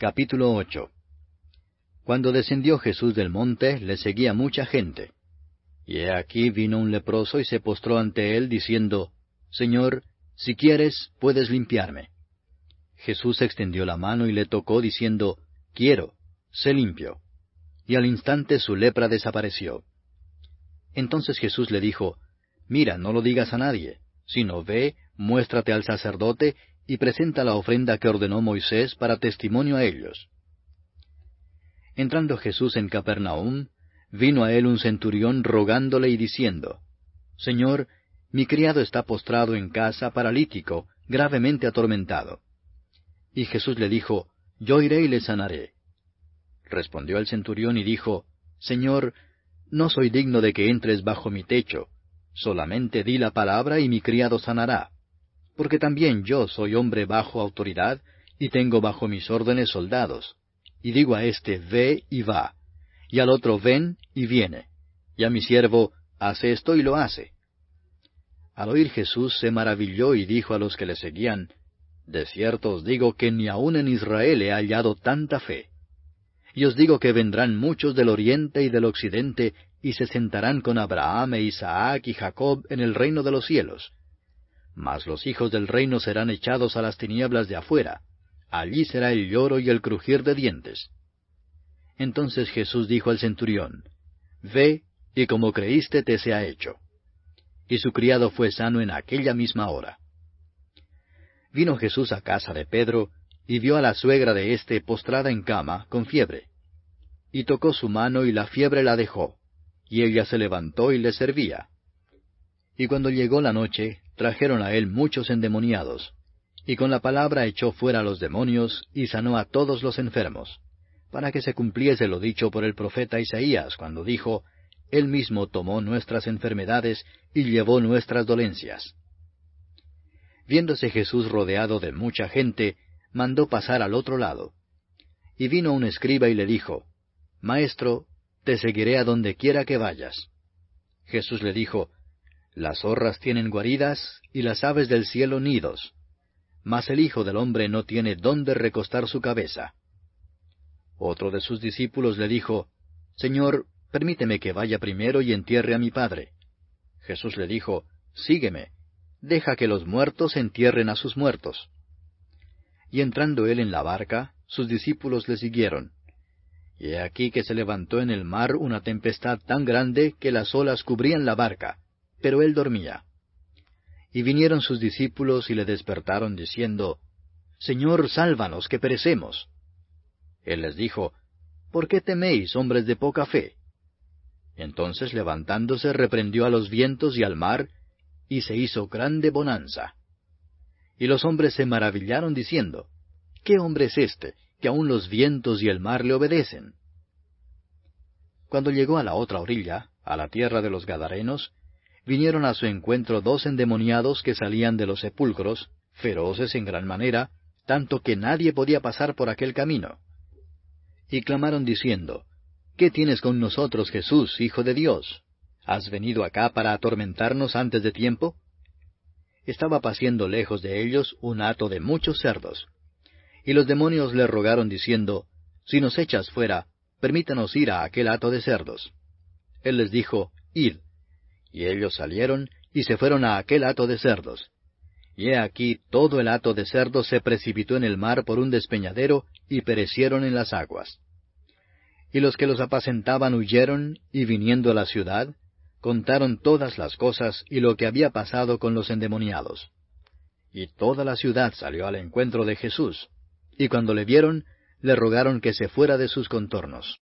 Capítulo 8. Cuando descendió Jesús del monte, le seguía mucha gente. Y he aquí vino un leproso y se postró ante él, diciendo, Señor, si quieres, puedes limpiarme. Jesús extendió la mano y le tocó, diciendo, Quiero, sé limpio. Y al instante su lepra desapareció. Entonces Jesús le dijo, Mira, no lo digas a nadie, sino ve, muéstrate al sacerdote, y presenta la ofrenda que ordenó Moisés para testimonio a ellos. Entrando Jesús en Capernaum, vino a él un centurión rogándole y diciendo, Señor, mi criado está postrado en casa, paralítico, gravemente atormentado. Y Jesús le dijo, Yo iré y le sanaré. Respondió el centurión y dijo, Señor, no soy digno de que entres bajo mi techo, solamente di la palabra y mi criado sanará. Porque también yo soy hombre bajo autoridad, y tengo bajo mis órdenes soldados. Y digo a éste, ve y va, y al otro, ven y viene, y a mi siervo, haz esto y lo hace. Al oír Jesús se maravilló y dijo a los que le seguían, De cierto os digo que ni aun en Israel he hallado tanta fe. Y os digo que vendrán muchos del oriente y del occidente, y se sentarán con Abraham e Isaac y Jacob en el reino de los cielos. Mas los hijos del reino serán echados a las tinieblas de afuera. Allí será el lloro y el crujir de dientes. Entonces Jesús dijo al centurión, Ve, y como creíste te sea hecho. Y su criado fue sano en aquella misma hora. Vino Jesús a casa de Pedro, y vio a la suegra de éste postrada en cama, con fiebre. Y tocó su mano, y la fiebre la dejó, y ella se levantó y le servía. Y cuando llegó la noche, trajeron a él muchos endemoniados, y con la palabra echó fuera a los demonios, y sanó a todos los enfermos, para que se cumpliese lo dicho por el profeta Isaías, cuando dijo, Él mismo tomó nuestras enfermedades, y llevó nuestras dolencias. Viéndose Jesús rodeado de mucha gente, mandó pasar al otro lado. Y vino un escriba y le dijo, Maestro, te seguiré a donde quiera que vayas. Jesús le dijo, Las zorras tienen guaridas, y las aves del cielo nidos, mas el Hijo del Hombre no tiene dónde recostar su cabeza. Otro de sus discípulos le dijo, Señor, permíteme que vaya primero y entierre a mi padre. Jesús le dijo, Sígueme, deja que los muertos entierren a sus muertos. Y entrando él en la barca, sus discípulos le siguieron. Y he aquí que se levantó en el mar una tempestad tan grande que las olas cubrían la barca, pero él dormía. Y vinieron sus discípulos y le despertaron diciendo, Señor, sálvanos, que perecemos. Él les dijo, ¿Por qué teméis, hombres de poca fe? Entonces levantándose reprendió a los vientos y al mar, y se hizo grande bonanza. Y los hombres se maravillaron diciendo, ¿Qué hombre es este, que aun los vientos y el mar le obedecen? Cuando llegó a la otra orilla, a la tierra de los Gadarenos, vinieron a su encuentro 2 endemoniados que salían de los sepulcros, feroces en gran manera, tanto que nadie podía pasar por aquel camino. Y clamaron diciendo, ¿Qué tienes con nosotros, Jesús, Hijo de Dios? ¿Has venido acá para atormentarnos antes de tiempo? Estaba paciendo lejos de ellos un hato de muchos cerdos. Y los demonios le rogaron diciendo, Si nos echas fuera, permítanos ir a aquel hato de cerdos. Él les dijo, Id. Y ellos salieron, y se fueron a aquel hato de cerdos. Y he aquí todo el hato de cerdos se precipitó en el mar por un despeñadero, y perecieron en las aguas. Y los que los apacentaban huyeron, y viniendo a la ciudad, contaron todas las cosas y lo que había pasado con los endemoniados. Y toda la ciudad salió al encuentro de Jesús, y cuando le vieron, le rogaron que se fuera de sus contornos.